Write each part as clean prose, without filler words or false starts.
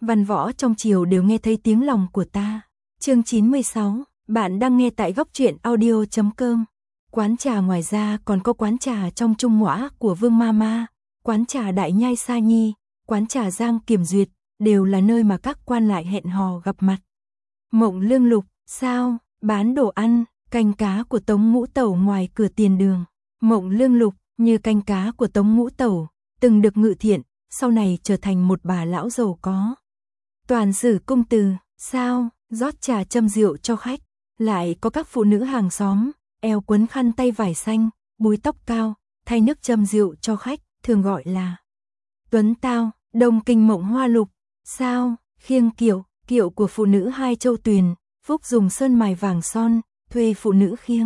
văn võ trong triều đều nghe thấy tiếng lòng của ta. Chương 96, bạn đang nghe tại góc truyện audio.com. Quán trà ngoài ra còn có quán trà trong Trung Ngõa của Vương Mama, quán trà Đại Nhai Sa Nhi, quán trà Giang Kiểm Duyệt, đều là nơi mà các quan lại hẹn hò gặp mặt. Mộng Lương Lục, sao, bán đồ ăn, canh cá của Tống Ngũ Tẩu ngoài cửa tiền đường. Mộng Lương Lục, như canh cá của Tống Ngũ Tẩu, từng được ngự thiện, sau này trở thành một bà lão giàu có. Toàn Sử Công Từ, sao, rót trà châm rượu cho khách, lại có các phụ nữ hàng xóm, eo quấn khăn tay vải xanh, búi tóc cao, thay nước châm rượu cho khách, thường gọi là Tuấn Tao. Đông Kinh Mộng Hoa Lục, sao, khiêng kiệu của phụ nữ Hai Châu Tuyền, Phúc dùng sơn mài vàng son, thuê phụ nữ khiêng.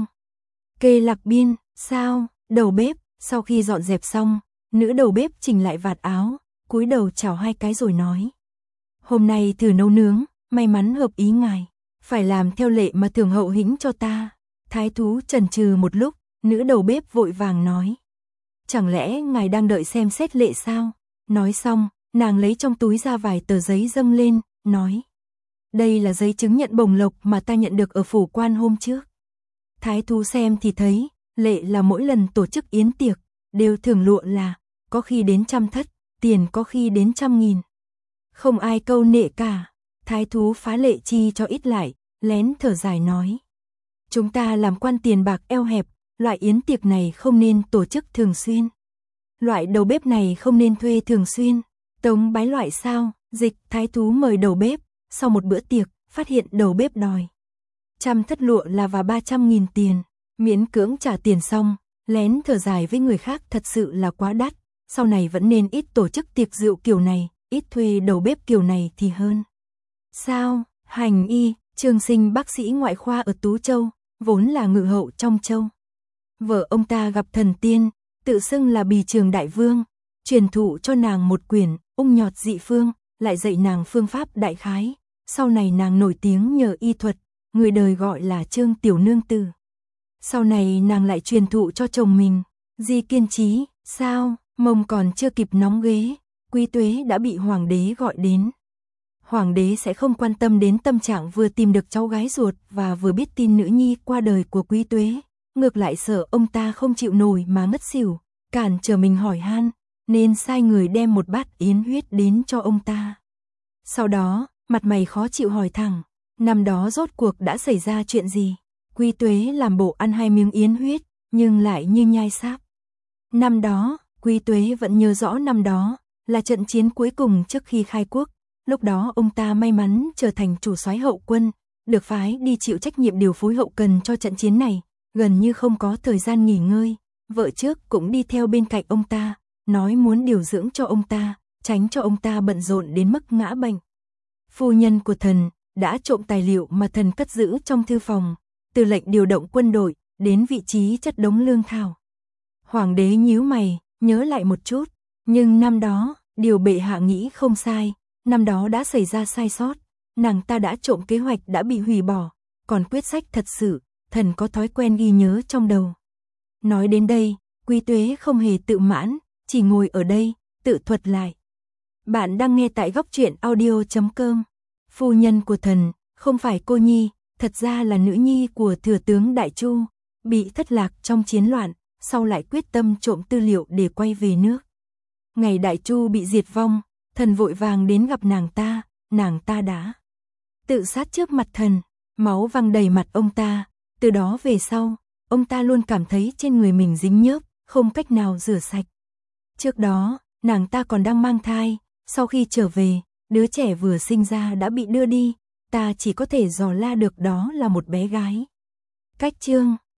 Kê Lạc Biên, sao, đầu bếp, sau khi dọn dẹp xong, nữ đầu bếp chỉnh lại vạt áo, cúi đầu chào hai cái rồi nói: "Hôm nay thử nấu nướng, may mắn hợp ý ngài, phải làm theo lệ mà thường hậu hĩnh cho ta." Thái thú chần chừ một lúc, nữ đầu bếp vội vàng nói: "Chẳng lẽ ngài đang đợi xem xét lệ sao?" Nói xong, nàng lấy trong túi ra vài tờ giấy dâng lên, nói: "Đây là giấy chứng nhận bổng lộc mà ta nhận được ở phủ quan hôm trước." Thái thú xem thì thấy, lệ là mỗi lần tổ chức yến tiệc, đều thưởng lụa là, có khi đến 100 thất, tiền có khi đến 100.000. Không ai câu nệ cả. Thái thú phá lệ chi cho ít lại, lén thở dài nói: "Chúng ta làm quan tiền bạc eo hẹp, loại yến tiệc này không nên tổ chức thường xuyên. Loại đầu bếp này không nên thuê thường xuyên. Tống bái loại sao?" Dịch. Thái thú mời đầu bếp, sau một bữa tiệc, phát hiện đầu bếp đòi 100 thất lụa là và 300.000 tiền, miễn cưỡng trả tiền xong, lén thở dài với người khác thật sự là quá đắt, sau này vẫn nên ít tổ chức tiệc rượu kiểu này, ít thuê đầu bếp kiểu này thì hơn. Sao, Hành Y, Trường Sinh bác sĩ ngoại khoa ở Tú Châu, vốn là ngự hậu trong châu. Vợ ông ta gặp thần tiên, tự xưng là Bì Trường Đại Vương, truyền thụ cho nàng một quyển Ung Nhọt Dị Phương, lại dạy nàng phương pháp đại khái. Sau này nàng nổi tiếng nhờ y thuật, người đời gọi là Trương Tiểu Nương Tử. Sau này nàng lại truyền thụ cho chồng mình, Di Kiên Trí. Sao, mông còn chưa kịp nóng ghế, Quý Tuế đã bị hoàng đế gọi đến. Hoàng đế sẽ không quan tâm đến tâm trạng vừa tìm được cháu gái ruột và vừa biết tin nữ nhi qua đời của Quý Tuế, ngược lại sợ ông ta không chịu nổi mà ngất xỉu, cản trở mình hỏi han, nên sai người đem một bát yến huyết đến cho ông ta. Sau đó, mặt mày khó chịu hỏi thẳng, năm đó rốt cuộc đã xảy ra chuyện gì? Quý Tuế làm bộ ăn 2 miếng yến huyết, nhưng lại như nhai sáp. Năm đó, Quý Tuế vẫn nhớ rõ năm đó, là trận chiến cuối cùng trước khi khai quốc. Lúc đó ông ta may mắn trở thành chủ soái hậu quân, được phái đi chịu trách nhiệm điều phối hậu cần cho trận chiến này, gần như không có thời gian nghỉ ngơi. Vợ trước cũng đi theo bên cạnh ông ta, nói muốn điều dưỡng cho ông ta, tránh cho ông ta bận rộn đến mức ngã bệnh. Phu nhân của thần đã trộm tài liệu mà thần cất giữ trong thư phòng, từ lệnh điều động quân đội đến vị trí chất đống lương thảo. Hoàng đế nhíu mày, nhớ lại một chút, nhưng năm đó, điều bệ hạ nghĩ không sai, năm đó đã xảy ra sai sót, nàng ta đã trộm kế hoạch đã bị hủy bỏ, còn quyết sách thật sự, thần có thói quen ghi nhớ trong đầu. Nói đến đây, Quý Tuế không hề tự mãn, chỉ ngồi ở đây, tự thuật lại. Bạn đang nghe tại góc truyện audio.com. Phu nhân của thần, không phải cô nhi, thật ra là nữ nhi của thừa tướng Đại Chu, bị thất lạc trong chiến loạn, sau lại quyết tâm trộm tư liệu để quay về nước. Ngày Đại Chu bị diệt vong, thần vội vàng đến gặp nàng ta đã tự sát trước mặt thần, máu văng đầy mặt ông ta, từ đó về sau, ông ta luôn cảm thấy trên người mình dính nhớp, không cách nào rửa sạch. Trước đó, nàng ta còn đang mang thai, sau khi trở về, đứa trẻ vừa sinh ra đã bị đưa đi, ta chỉ có thể dò la được đó là một bé gái. Cách chương